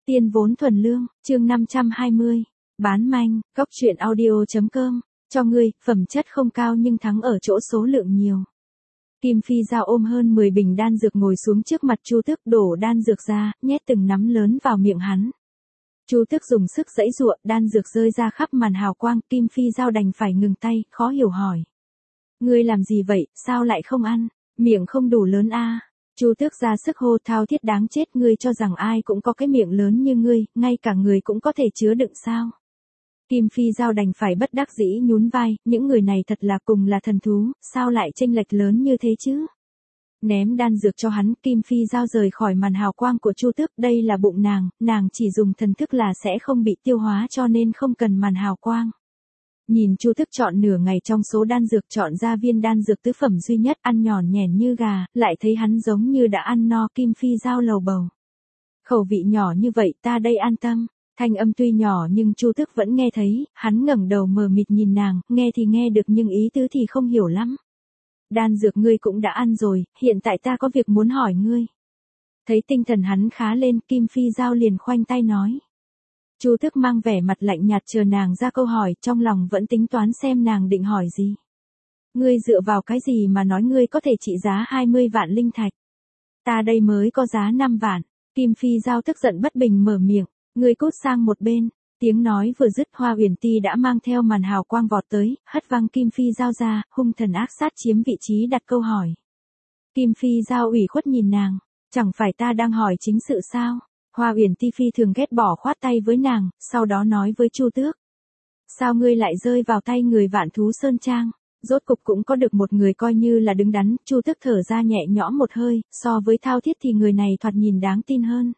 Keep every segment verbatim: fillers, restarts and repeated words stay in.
Tiên vốn thuần lương, chương năm trăm hai mươi. Bán manh, cóc truyện audio.com. Cho ngươi, phẩm chất không cao nhưng thắng ở chỗ số lượng nhiều. Kim Phi Giao ôm hơn mười bình đan dược ngồi xuống trước mặt Chu Tước, đổ đan dược ra, nhét từng nắm lớn vào miệng hắn. Chu Tước dùng sức giãy giụa, đan dược rơi ra khắp màn hào quang, Kim Phi Giao đành phải ngừng tay, khó hiểu hỏi. Ngươi làm gì vậy, sao lại không ăn, miệng không đủ lớn a? À? Chu Tước ra sức hô, thao thiết đáng chết, ngươi cho rằng ai cũng có cái miệng lớn như ngươi, ngay cả người cũng có thể chứa đựng sao? Kim Phi Giao đành phải bất đắc dĩ nhún vai, những người này thật là cùng là thần thú, sao lại chênh lệch lớn như thế chứ? Ném đan dược cho hắn, Kim Phi Giao rời khỏi màn hào quang của Chu Tước, đây là bụng nàng, nàng chỉ dùng thần thức là sẽ không bị tiêu hóa cho nên không cần màn hào quang. Nhìn Chu Tước chọn nửa ngày trong số đan dược chọn ra viên đan dược tứ phẩm duy nhất, ăn nhòn nhẻn như gà, lại thấy hắn giống như đã ăn no, Kim Phi Giao lầu bầu. Khẩu vị nhỏ như vậy ta đây an tâm. Thanh âm tuy nhỏ nhưng Chu Tước vẫn nghe thấy, hắn ngẩng đầu mờ mịt nhìn nàng, nghe thì nghe được nhưng ý tứ thì không hiểu lắm. Đan dược ngươi cũng đã ăn rồi, hiện tại ta có việc muốn hỏi ngươi. Thấy tinh thần hắn khá lên, Kim Phi Giao liền khoanh tay nói. Chu Tước mang vẻ mặt lạnh nhạt chờ nàng ra câu hỏi, trong lòng vẫn tính toán xem nàng định hỏi gì. Ngươi dựa vào cái gì mà nói ngươi có thể trị giá hai mươi vạn linh thạch? Ta đây mới có giá năm vạn. Kim Phi Giao tức giận bất bình mở miệng. Ngươi cút sang một bên, tiếng nói vừa dứt Hoa Uyển Ti đã mang theo màn hào quang vọt tới, hất văng Kim Phi Giao ra, hung thần ác sát chiếm vị trí đặt câu hỏi. Kim Phi Giao ủy khuất nhìn nàng, chẳng phải ta đang hỏi chính sự sao? Hoa Uyển Ti phi thường ghét bỏ khoát tay với nàng, sau đó nói với Chu Tước. Sao ngươi lại rơi vào tay người Vạn Thú Sơn Trang? Rốt cục cũng có được một người coi như là đứng đắn, Chu Tước thở ra nhẹ nhõm một hơi, so với Thao Thiết thì người này thoạt nhìn đáng tin hơn.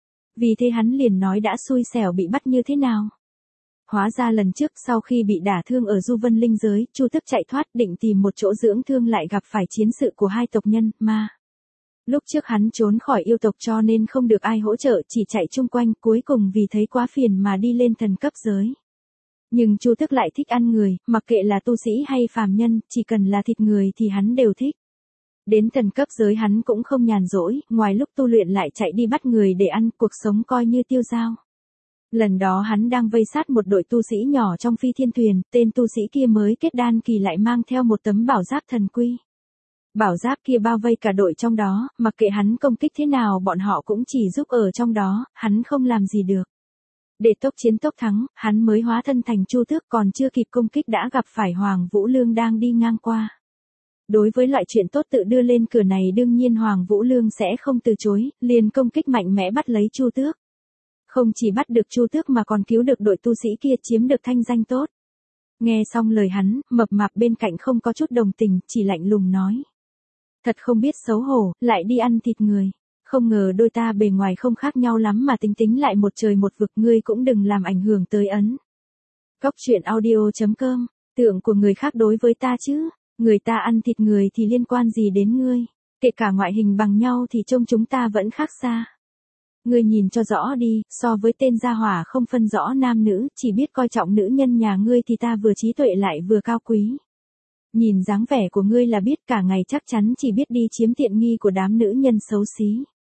Vì thế hắn liền nói đã xui xẻo bị bắt như thế nào. Hóa ra lần trước sau khi bị đả thương ở Du Vân Linh giới, Chu Tước chạy thoát định tìm một chỗ dưỡng thương lại gặp phải chiến sự của hai tộc nhân, ma. Lúc trước hắn trốn khỏi yêu tộc cho nên không được ai hỗ trợ, chỉ chạy chung quanh, cuối cùng vì thấy quá phiền mà đi lên thần cấp giới. Nhưng Chu Tước lại thích ăn người, mặc kệ là tu sĩ hay phàm nhân, chỉ cần là thịt người thì hắn đều thích. Đến thần cấp giới hắn cũng không nhàn rỗi, ngoài lúc tu luyện lại chạy đi bắt người để ăn, cuộc sống coi như tiêu dao. Lần đó hắn đang vây sát một đội tu sĩ nhỏ trong phi thiên thuyền, tên tu sĩ kia mới kết đan kỳ lại mang theo một tấm bảo giáp thần quy. Bảo giáp kia bao vây cả đội trong đó, mặc kệ hắn công kích thế nào bọn họ cũng chỉ giúp ở trong đó, hắn không làm gì được. Để tốc chiến tốc thắng, hắn mới hóa thân thành Chu Tước, còn chưa kịp công kích đã gặp phải Hoàng Vũ Lương đang đi ngang qua. Đối với loại chuyện tốt tự đưa lên cửa này đương nhiên Hoàng Vũ Lương sẽ không từ chối, liền công kích mạnh mẽ bắt lấy Chu Tước. Không chỉ bắt được Chu Tước mà còn cứu được đội tu sĩ kia, chiếm được thanh danh tốt. Nghe xong lời hắn, mập mạp bên cạnh không có chút đồng tình, chỉ lạnh lùng nói. Thật không biết xấu hổ, lại đi ăn thịt người. Không ngờ đôi ta bề ngoài không khác nhau lắm mà tính tính lại một trời một vực, ngươi cũng đừng làm ảnh hưởng tới ấn. Cóc truyện audio.com, tượng của người khác đối với ta chứ. Người ta ăn thịt người thì liên quan gì đến ngươi, kể cả ngoại hình bằng nhau thì trông chúng ta vẫn khác xa. Ngươi nhìn cho rõ đi, so với tên gia hỏa không phân rõ nam nữ, chỉ biết coi trọng nữ nhân nhà ngươi thì ta vừa trí tuệ lại vừa cao quý. Nhìn dáng vẻ của ngươi là biết cả ngày chắc chắn chỉ biết đi chiếm tiện nghi của đám nữ nhân xấu xí.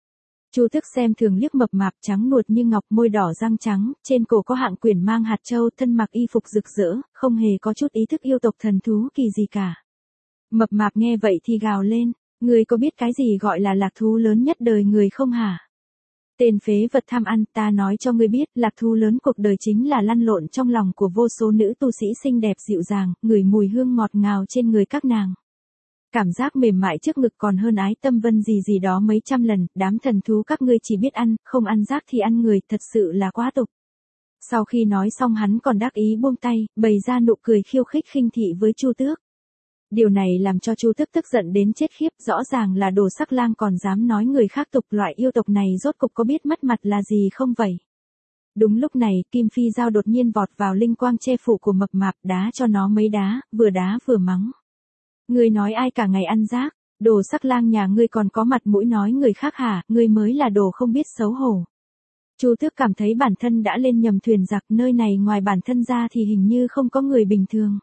Chu Tước xem thường liếc mập mạp trắng nuột như ngọc, môi đỏ răng trắng, trên cổ có hạng quyển mang hạt châu, thân mặc y phục rực rỡ, không hề có chút ý thức yêu tộc thần thú kỳ gì cả. Mập mạp nghe vậy thì gào lên, ngươi có biết cái gì gọi là lạc thú lớn nhất đời người không hả? Tên phế vật tham ăn, ta nói cho ngươi biết, lạc thú lớn cuộc đời chính là lăn lộn trong lòng của vô số nữ tu sĩ xinh đẹp dịu dàng, ngửi mùi hương ngọt ngào trên người các nàng. Cảm giác mềm mại trước ngực còn hơn ái tâm vân gì gì đó mấy trăm lần, đám thần thú các ngươi chỉ biết ăn, không ăn rác thì ăn người, thật sự là quá tục. Sau khi nói xong hắn còn đắc ý buông tay, bày ra nụ cười khiêu khích khinh thị với Chu Tước. Điều này làm cho Chu Tước tức giận đến chết khiếp, rõ ràng là đồ sắc lang còn dám nói người khác tục, loại yêu tộc này rốt cục có biết mất mặt là gì không vậy? Đúng lúc này, Kim Phi Giao đột nhiên vọt vào linh quang che phủ của mập mạp, đá cho nó mấy đá, vừa đá vừa mắng. Ngươi nói ai cả ngày ăn rác, đồ sắc lang nhà ngươi còn có mặt mũi nói người khác hả, ngươi mới là đồ không biết xấu hổ. Chu Tước cảm thấy bản thân đã lên nhầm thuyền giặc, nơi này ngoài bản thân ra thì hình như không có người bình thường.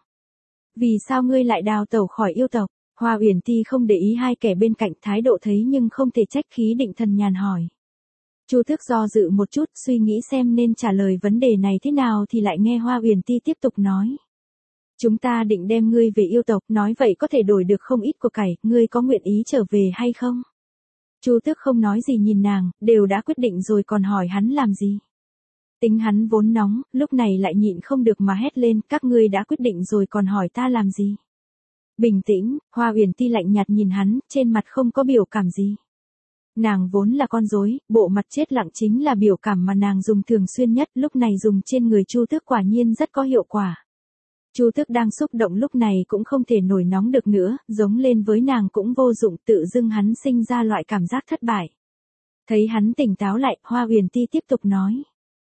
Vì sao ngươi lại đào tẩu khỏi yêu tộc? Hoa Uyển Ti không để ý hai kẻ bên cạnh, thái độ thấy nhưng không thể trách, khí định thần nhàn hỏi. Chu Tước do dự một chút, suy nghĩ xem nên trả lời vấn đề này thế nào thì lại nghe Hoa Uyển Ti tiếp tục nói. Chúng ta định đem ngươi về yêu tộc, nói vậy có thể đổi được không ít của cải, ngươi có nguyện ý trở về hay không? Chu Tước không nói gì nhìn nàng, đều đã quyết định rồi còn hỏi hắn làm gì. Tính hắn vốn nóng, lúc này lại nhịn không được mà hét lên, các ngươi đã quyết định rồi còn hỏi ta làm gì. Bình tĩnh, Hoa Uyển Ti lạnh nhạt nhìn hắn, trên mặt không có biểu cảm gì. Nàng vốn là con rối, bộ mặt chết lặng chính là biểu cảm mà nàng dùng thường xuyên nhất, lúc này dùng trên người Chu Tước quả nhiên rất có hiệu quả. Chu Tước đang xúc động lúc này cũng không thể nổi nóng được nữa, giống lên với nàng cũng vô dụng, tự dưng hắn sinh ra loại cảm giác thất bại. Thấy hắn tỉnh táo lại, Hoa Uyển Ti tiếp tục nói.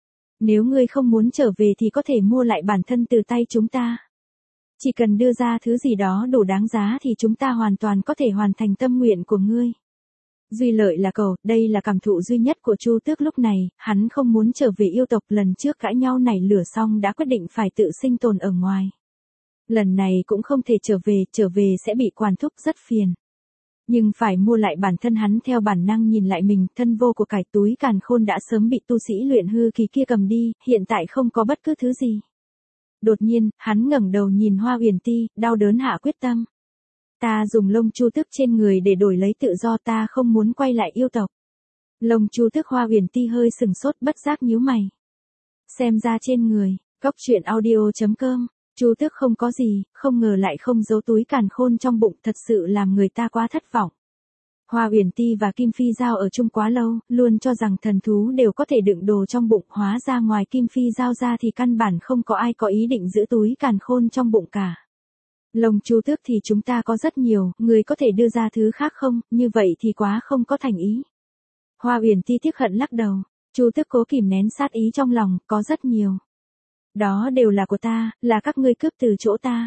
Nếu ngươi không muốn trở về thì có thể mua lại bản thân từ tay chúng ta. Chỉ cần đưa ra thứ gì đó đủ đáng giá thì chúng ta hoàn toàn có thể hoàn thành tâm nguyện của ngươi. Duy lợi là cầu, đây là cảm thụ duy nhất của Chu Tước lúc này, hắn không muốn trở về yêu tộc, lần trước cãi nhau nảy lửa xong đã quyết định phải tự sinh tồn ở ngoài. Lần này cũng không thể trở về, trở về sẽ bị quản thúc rất phiền. Nhưng phải mua lại bản thân, hắn theo bản năng nhìn lại mình, thân vô của cải, túi càn khôn đã sớm bị tu sĩ luyện hư kỳ kia cầm đi, hiện tại không có bất cứ thứ gì. Đột nhiên, hắn ngẩng đầu nhìn Hoa Uyển Ti, đau đớn hạ quyết tâm. Ta dùng lông Chu Tước trên người để đổi lấy tự do, ta không muốn quay lại yêu tộc. Lông Chu Tước. Hoa Uyển Ti hơi sừng sốt, bất giác nhíu mày. Xem ra trên người, cốc truyện audio chấm com, Chu Tước không có gì, không ngờ lại không giấu túi càn khôn trong bụng, thật sự làm người ta quá thất vọng. Hoa Uyển Ti và Kim Phi Giao ở chung quá lâu, luôn cho rằng thần thú đều có thể đựng đồ trong bụng, hóa ra ngoài Kim Phi Giao ra thì căn bản không có ai có ý định giữ túi càn khôn trong bụng cả. Lông Chu Tước thì chúng ta có rất nhiều, người có thể đưa ra thứ khác không, như vậy thì quá không có thành ý. Hoa Uyển Ti tiếc hận lắc đầu, Chu Tước cố kìm nén sát ý trong lòng, có rất nhiều. Đó đều là của ta, là các ngươi cướp từ chỗ ta.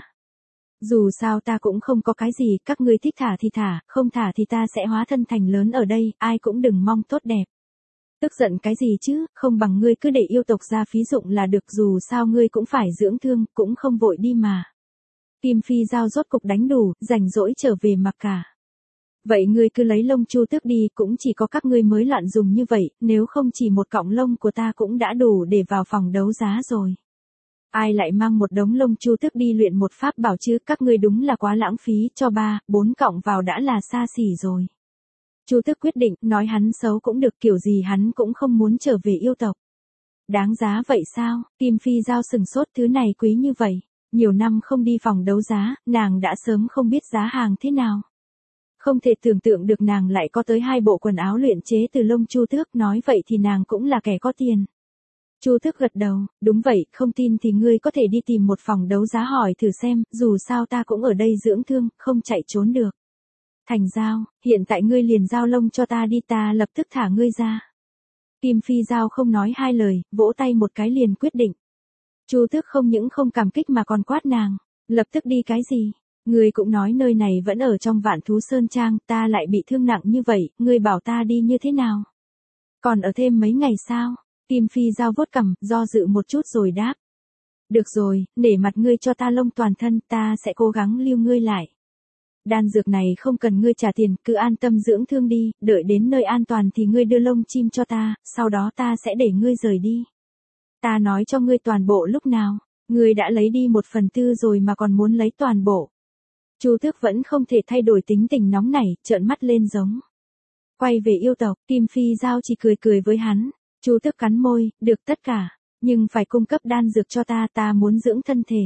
Dù sao ta cũng không có cái gì, các ngươi thích thả thì thả, không thả thì ta sẽ hóa thân thành lớn ở đây, ai cũng đừng mong tốt đẹp. Tức giận cái gì chứ, không bằng ngươi cứ để yêu tộc ra phí dụng là được, dù sao ngươi cũng phải dưỡng thương, cũng không vội đi mà. Kim Phi Giao rốt cục đánh đủ, rảnh rỗi trở về mặc cả. Vậy ngươi cứ lấy lông Chu Tước đi, cũng chỉ có các ngươi mới loạn dùng như vậy, nếu không chỉ một cọng lông của ta cũng đã đủ để vào phòng đấu giá rồi. Ai lại mang một đống lông Chu Tước đi luyện một pháp bảo chứ, các ngươi đúng là quá lãng phí, cho ba, bốn cọng vào đã là xa xỉ rồi. Chu Tước quyết định, nói hắn xấu cũng được, kiểu gì hắn cũng không muốn trở về yêu tộc. Đáng giá vậy sao? Kim Phi Giao sừng sốt, thứ này quý như vậy. Nhiều năm không đi phòng đấu giá, nàng đã sớm không biết giá hàng thế nào. Không thể tưởng tượng được nàng lại có tới hai bộ quần áo luyện chế từ lông Chu Tước, nói vậy thì nàng cũng là kẻ có tiền. Chu Tước gật đầu, đúng vậy, không tin thì ngươi có thể đi tìm một phòng đấu giá hỏi thử xem, dù sao ta cũng ở đây dưỡng thương, không chạy trốn được. Thành giao, hiện tại ngươi liền giao lông cho ta đi, ta lập tức thả ngươi ra. Kim Phi Giao không nói hai lời, vỗ tay một cái liền quyết định. Chu Tước không những không cảm kích mà còn quát nàng, lập tức đi cái gì? Ngươi cũng nói nơi này vẫn ở trong Vạn Thú Sơn Trang, ta lại bị thương nặng như vậy, ngươi bảo ta đi như thế nào? Còn ở thêm mấy ngày sao? Kim Phi Giao vuốt cằm, do dự một chút rồi đáp. Được rồi, nể mặt ngươi cho ta lông toàn thân, ta sẽ cố gắng lưu ngươi lại. Đan dược này không cần ngươi trả tiền, cứ an tâm dưỡng thương đi, đợi đến nơi an toàn thì ngươi đưa lông chim cho ta, sau đó ta sẽ để ngươi rời đi. Ta nói cho ngươi toàn bộ lúc nào, ngươi đã lấy đi một phần tư rồi mà còn muốn lấy toàn bộ. Chu Tước vẫn không thể thay đổi tính tình nóng nảy, trợn mắt lên giống. Quay về yêu tộc, Kim Phi Giao chỉ cười cười với hắn. Chu Tước cắn môi, được tất cả, nhưng phải cung cấp đan dược cho ta, ta muốn dưỡng thân thể.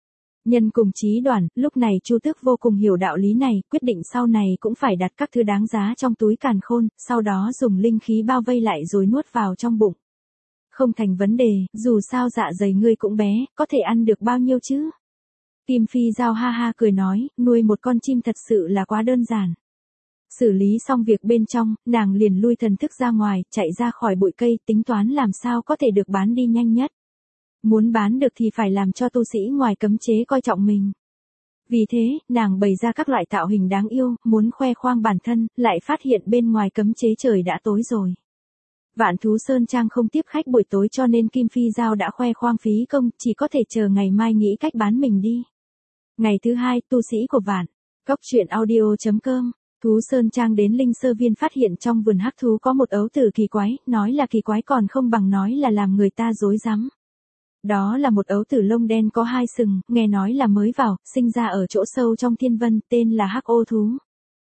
Nhân cùng chí đoàn, lúc này Chu Tước vô cùng hiểu đạo lý này, quyết định sau này cũng phải đặt các thứ đáng giá trong túi càn khôn, sau đó dùng linh khí bao vây lại rồi nuốt vào trong bụng. Không thành vấn đề, dù sao dạ dày ngươi cũng bé, có thể ăn được bao nhiêu chứ? Kim Phi Giao ha ha cười nói, nuôi một con chim thật sự là quá đơn giản. Xử lý xong việc bên trong, nàng liền lui thần thức ra ngoài, chạy ra khỏi bụi cây, tính toán làm sao có thể được bán đi nhanh nhất. Muốn bán được thì phải làm cho tu sĩ ngoài cấm chế coi trọng mình. Vì thế, nàng bày ra các loại tạo hình đáng yêu, muốn khoe khoang bản thân, lại phát hiện bên ngoài cấm chế trời đã tối rồi. Vạn Thú Sơn Trang không tiếp khách buổi tối cho nên Kim Phi Giao đã khoe khoang phí công, chỉ có thể chờ ngày mai nghĩ cách bán mình đi. Ngày thứ hai, tu sĩ của Vạn Cốc truyện audio chấm com Thú Sơn Trang đến Linh Sơ Viên phát hiện trong vườn hắc thú có một ấu tử kỳ quái, nói là kỳ quái còn không bằng nói là làm người ta rối rắm. Đó là một ấu tử lông đen có hai sừng, nghe nói là mới vào, sinh ra ở chỗ sâu trong thiên vân, tên là hắc ô thú.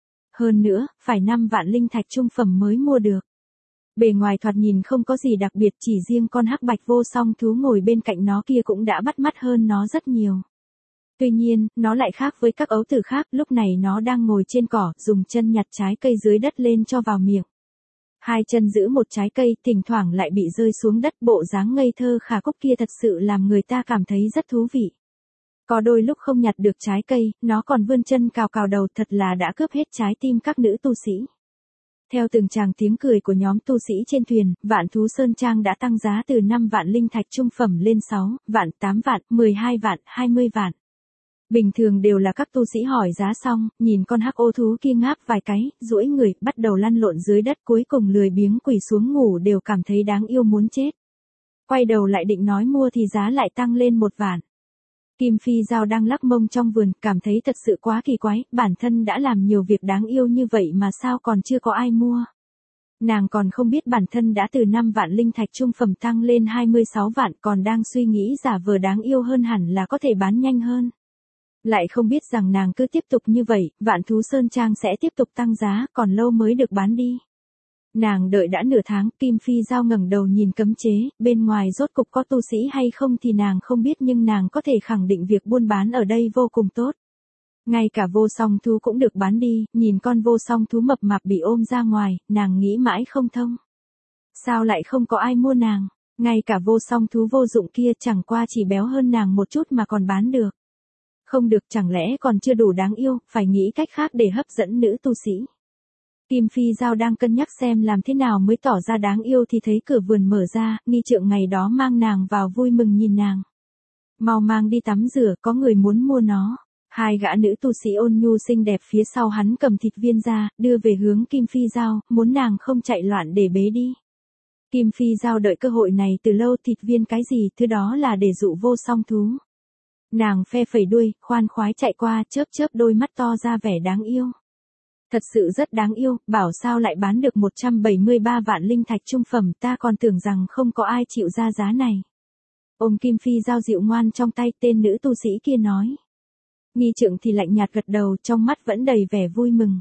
Hơn nữa, phải năm vạn linh thạch trung phẩm mới mua được. Bề ngoài thoạt nhìn không có gì đặc biệt, chỉ riêng con hắc bạch vô song thú ngồi bên cạnh nó kia cũng đã bắt mắt hơn nó rất nhiều. Tuy nhiên, nó lại khác với các ấu tử khác, lúc này nó đang ngồi trên cỏ, dùng chân nhặt trái cây dưới đất lên cho vào miệng. Hai chân giữ một trái cây, thỉnh thoảng lại bị rơi xuống đất, bộ dáng ngây thơ khả cúc kia thật sự làm người ta cảm thấy rất thú vị. Có đôi lúc không nhặt được trái cây, nó còn vươn chân cào cào đầu, thật là đã cướp hết trái tim các nữ tu sĩ. Theo từng tràng tiếng cười của nhóm tu sĩ trên thuyền, Vạn Thú Sơn Trang đã tăng giá từ năm vạn linh thạch trung phẩm lên sáu vạn, tám vạn, mười hai vạn, hai mươi vạn. Bình thường đều là các tu sĩ hỏi giá xong, nhìn con hắc ô thú kia ngáp vài cái, duỗi người, bắt đầu lăn lộn dưới đất, cuối cùng lười biếng quỳ xuống ngủ đều cảm thấy đáng yêu muốn chết. Quay đầu lại định nói mua thì giá lại tăng lên một vạn. Kim Phi Giao đang lắc mông trong vườn, cảm thấy thật sự quá kỳ quái, bản thân đã làm nhiều việc đáng yêu như vậy mà sao còn chưa có ai mua. Nàng còn không biết bản thân đã từ năm vạn linh thạch trung phẩm tăng lên hai mươi sáu vạn, còn đang suy nghĩ giả vờ đáng yêu hơn hẳn là có thể bán nhanh hơn. Lại không biết rằng nàng cứ tiếp tục như vậy, Vạn Thú Sơn Trang sẽ tiếp tục tăng giá, còn lâu mới được bán đi. Nàng đợi đã nửa tháng, Kim Phi Giao ngẩng đầu nhìn cấm chế, bên ngoài rốt cục có tu sĩ hay không thì nàng không biết, nhưng nàng có thể khẳng định việc buôn bán ở đây vô cùng tốt. Ngay cả vô song thú cũng được bán đi, nhìn con vô song thú mập mạp bị ôm ra ngoài, nàng nghĩ mãi không thông. Sao lại không có ai mua nàng, ngay cả vô song thú vô dụng kia chẳng qua chỉ béo hơn nàng một chút mà còn bán được. Không được, chẳng lẽ còn chưa đủ đáng yêu, phải nghĩ cách khác để hấp dẫn nữ tu sĩ. Kim Phi Giao đang cân nhắc xem làm thế nào mới tỏ ra đáng yêu thì thấy cửa vườn mở ra, nghi trượng ngày đó mang nàng vào vui mừng nhìn nàng. Mau mang đi tắm rửa, có người muốn mua nó. Hai gã nữ tu sĩ ôn nhu xinh đẹp phía sau hắn cầm thịt viên ra, đưa về hướng Kim Phi Giao, muốn nàng không chạy loạn để bế đi. Kim Phi Giao đợi cơ hội này từ lâu, thịt viên cái gì, thứ đó là để dụ vô song thú. Nàng phe phẩy đuôi, khoan khoái chạy qua, chớp chớp đôi mắt to ra vẻ đáng yêu. Thật sự rất đáng yêu, bảo sao lại bán được một trăm bảy mươi ba vạn linh thạch trung phẩm, ta còn tưởng rằng không có ai chịu ra giá này. Ôm Kim Phi Giao dịu ngoan trong tay, tên nữ tu sĩ kia nói. Nghi trượng thì lạnh nhạt gật đầu, trong mắt vẫn đầy vẻ vui mừng.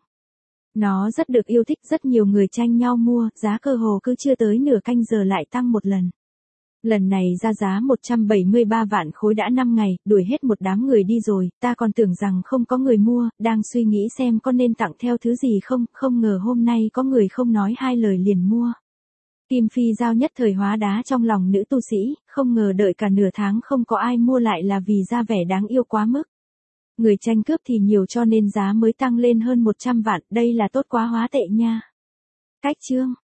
Nó rất được yêu thích, rất nhiều người tranh nhau mua, giá cơ hồ cứ chưa tới nửa canh giờ lại tăng một lần. Lần này ra giá một trăm bảy mươi ba vạn khối đã năm ngày, đuổi hết một đám người đi rồi, ta còn tưởng rằng không có người mua, đang suy nghĩ xem có nên tặng theo thứ gì không, không ngờ hôm nay có người không nói hai lời liền mua. Kim Phi Giao nhất thời hóa đá trong lòng nữ tu sĩ, không ngờ đợi cả nửa tháng không có ai mua lại là vì ra vẻ đáng yêu quá mức. Người tranh cướp thì nhiều cho nên giá mới tăng lên hơn một trăm vạn, đây là tốt quá hóa tệ nha. Cách chương